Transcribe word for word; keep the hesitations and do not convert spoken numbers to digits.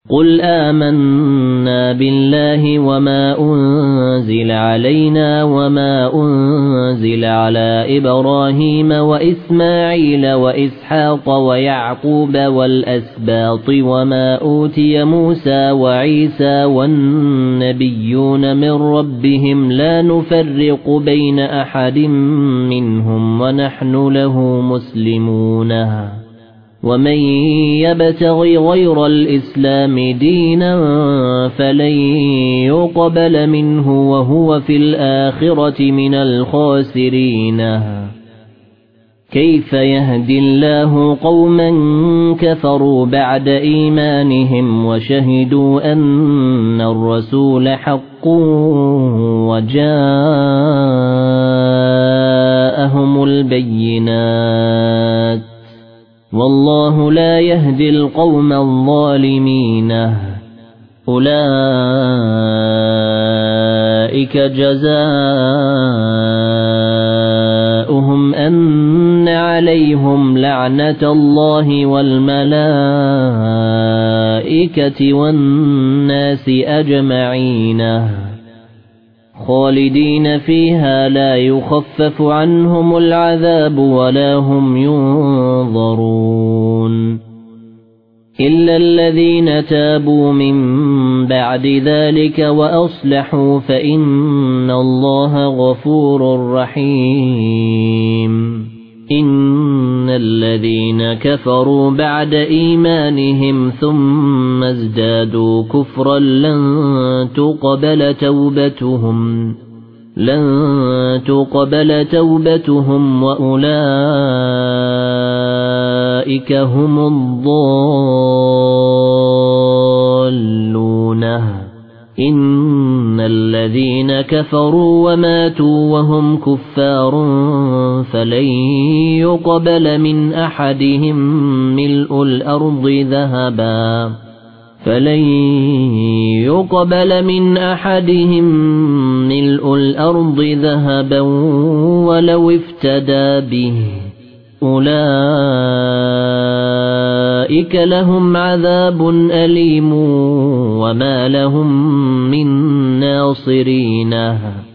قل آمنا بالله وما أنزل علينا وما أنزل على إبراهيم وإسماعيل وإسحاق ويعقوب والأسباط وما أوتي موسى وعيسى والنبيون من ربهم لا نفرق بين أحد منهم ونحن له مسلمون ومن يبتغي غير الإسلام دينا فلن يقبل منه وهو في الآخرة من الخاسرين كيف يهدي الله قوما كفروا بعد إيمانهم وشهدوا أن الرسول حق وجاءهم البينات والله لا يهدي القوم الظالمين أولئك جزاؤهم أن عليهم لعنة الله والملائكة والناس أجمعين خالدين فيها لا يخفف عنهم العذاب ولا هم ينظرون إلا الذين تابوا من بعد ذلك وأصلحوا فإن الله غفور رحيم إن الذين كفروا بعد إيمانهم ثم ازدادوا كفرا لن تقبل توبتهم لن تقبل توبتهم وأولئك هم الضالون إن الذين كفروا وماتوا وهم كفار فلن يقبل من أحدهم ملء الأرض ذهبا فلن يقبل من أحدهم ملء الأرض ذهبا ولو افتدى به أولئك لهم عذاب أليم وما لهم من ناصرين